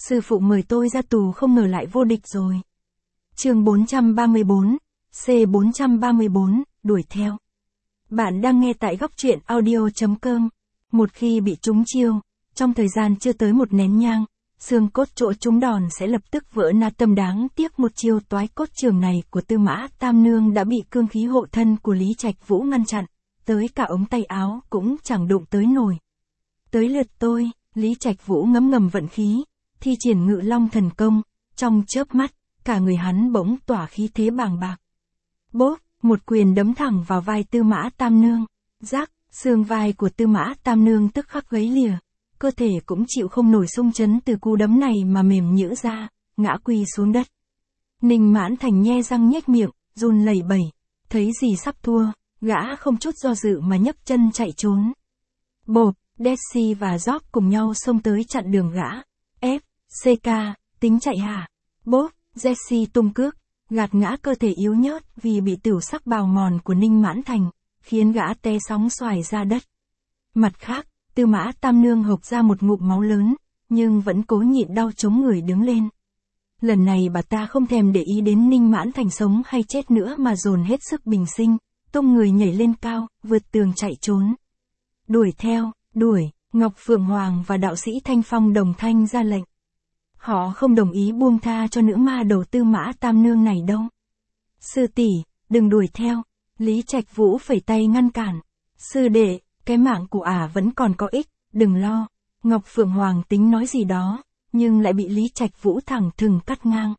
Sư phụ mời tôi ra tù không ngờ lại vô địch rồi. Chương 434, C434, đuổi theo. Bạn đang nghe tại góc truyện audio.com. Một khi bị trúng chiêu, trong thời gian chưa tới một nén nhang, xương cốt chỗ trúng đòn sẽ lập tức vỡ nát. Tâm đáng tiếc một chiêu toái cốt trường này của Tư Mã Tam Nương đã bị cương khí hộ thân của Lý Trạch Vũ ngăn chặn, tới cả ống tay áo cũng chẳng đụng tới nổi. Tới lượt tôi, Lý Trạch Vũ ngấm ngầm vận khí, thi triển Ngự Long thần công, trong chớp mắt, cả người hắn bỗng tỏa khí thế bàng bạc. Bốp, một quyền đấm thẳng vào vai Tư Mã Tam Nương, rắc, xương vai của Tư Mã Tam Nương tức khắc gãy lìa, cơ thể cũng chịu không nổi xung chấn từ cú đấm này mà mềm nhũn ra, ngã quỳ xuống đất. Ninh Mãn Thành nhe răng nhếch miệng, run lẩy bẩy, thấy gì sắp thua, gã không chút do dự mà nhấc chân chạy trốn. Bộp, Daisy và Job cùng nhau xông tới chặn đường gã. Ép, CK, tính chạy hả? Bốp, Daisy tung cước, gạt ngã cơ thể yếu nhớt vì bị tửu sắc bào mòn của Ninh Mãn Thành, khiến gã té sóng xoài ra đất. Mặt khác, Tư Mã Tam Nương hộc ra một ngụm máu lớn, nhưng vẫn cố nhịn đau chống người đứng lên. Lần này bà ta không thèm để ý đến Ninh Mãn Thành sống hay chết nữa mà dồn hết sức bình sinh, tung người nhảy lên cao, vượt tường chạy trốn. Đuổi theo, đuổi, Ngọc Phượng Hoàng và đạo sĩ Thanh Phong đồng thanh ra lệnh. Họ không đồng ý buông tha cho nữ ma đầu Tư Mã Tam Nương này đâu. Sư tỷ, đừng đuổi theo, Lý Trạch Vũ phẩy tay ngăn cản. Sư đệ, cái mạng của ả vẫn còn có ích, đừng lo. Ngọc Phượng Hoàng tính nói gì đó, nhưng lại bị Lý Trạch Vũ thẳng thừng cắt ngang.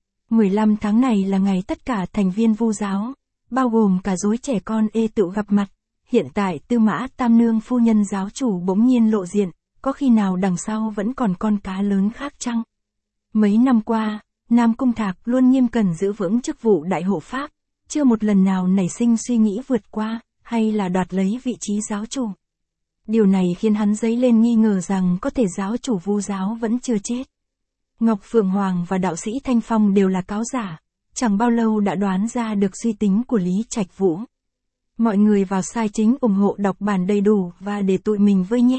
15 tháng này là ngày tất cả thành viên Vu giáo, bao gồm cả dối trẻ con tụ gặp mặt. Hiện tại Tư Mã Tam Nương phu nhân giáo chủ bỗng nhiên lộ diện, có khi nào đằng sau vẫn còn con cá lớn khác chăng? Mấy năm qua, Nam Cung Thạc luôn nghiêm cẩn giữ vững chức vụ đại hộ pháp, chưa một lần nào nảy sinh suy nghĩ vượt qua, hay là đoạt lấy vị trí giáo chủ. Điều này khiến hắn dấy lên nghi ngờ rằng có thể giáo chủ Vu giáo vẫn chưa chết. Ngọc Phượng Hoàng và đạo sĩ Thanh Phong đều là cáo giả, chẳng bao lâu đã đoán ra được suy tính của Lý Trạch Vũ. Mọi người vào sai chính ủng hộ đọc bản đầy đủ và để tụi mình với nhé.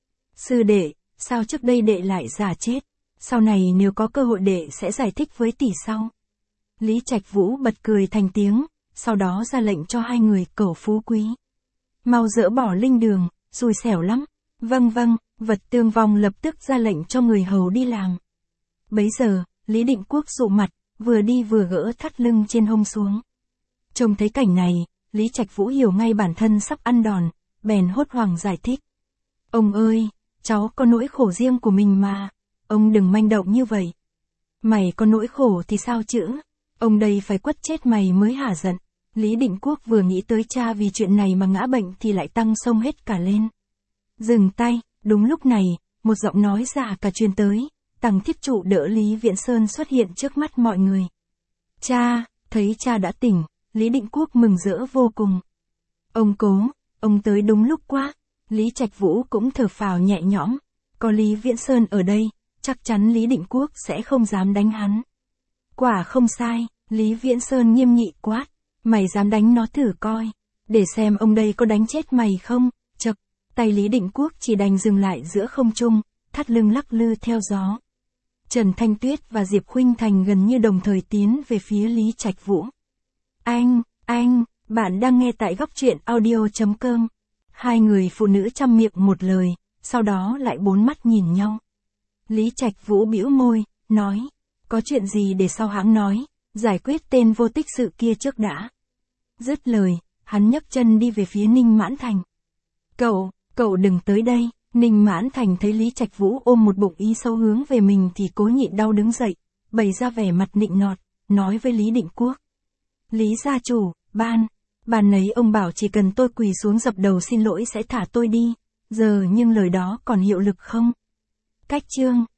Sư đệ, sao trước đây đệ lại giả chết? Sau này nếu có cơ hội đệ sẽ giải thích với tỷ sau. Lý Trạch Vũ bật cười thành tiếng, sau đó ra lệnh cho hai người cẩu phú quý. Mau dỡ bỏ linh đường, xui xẻo lắm. Vâng vâng, Vật Tương Vong lập tức ra lệnh cho người hầu đi làm. Bấy giờ, Lý Định Quốc sụ mặt, vừa đi vừa gỡ thắt lưng trên hông xuống. Trông thấy cảnh này, Lý Trạch Vũ hiểu ngay bản thân sắp ăn đòn, bèn hốt hoảng giải thích. Ông ơi, cháu có nỗi khổ riêng của mình mà, ông đừng manh động như vậy. Mày có nỗi khổ thì sao chứ, ông đây phải quất chết mày mới hả giận. Lý Định Quốc vừa nghĩ tới cha vì chuyện này mà ngã bệnh thì lại tăng xông hết cả lên. Dừng tay, đúng lúc này, một giọng nói già cả truyền tới, Tằng Thiết Trụ đỡ Lý Viễn Sơn xuất hiện trước mắt mọi người. Cha, thấy cha đã tỉnh, Lý Định Quốc mừng rỡ vô cùng. Ông cố, ông tới đúng lúc quá. Lý Trạch Vũ cũng thở phào nhẹ nhõm, có Lý Viễn Sơn ở đây, chắc chắn Lý Định Quốc sẽ không dám đánh hắn. Quả không sai, Lý Viễn Sơn nghiêm nghị quát, mày dám đánh nó thử coi, để xem ông đây có đánh chết mày không. Chậc, tay Lý Định Quốc chỉ đành dừng lại giữa không trung, thắt lưng lắc lư theo gió. Trần Thanh Tuyết và Diệp Khuynh Thành gần như đồng thời tiến về phía Lý Trạch Vũ. Anh, bạn đang nghe tại góc truyện audio.com. Hai người phụ nữ chăm miệng một lời, sau đó lại bốn mắt nhìn nhau. Lý Trạch Vũ bĩu môi, nói, có chuyện gì để sau hãng nói, giải quyết tên vô tích sự kia trước đã. Dứt lời, hắn nhấc chân đi về phía Ninh Mãn Thành. Cậu đừng tới đây. Ninh Mãn Thành thấy Lý Trạch Vũ ôm một bụng ý sâu hướng về mình thì cố nhịn đau đứng dậy, bày ra vẻ mặt nịnh nọt, nói với Lý Định Quốc. Lý gia chủ, ban nấy ông bảo chỉ cần tôi quỳ xuống dập đầu xin lỗi sẽ thả tôi đi, giờ nhưng lời đó còn hiệu lực không? Cách chương.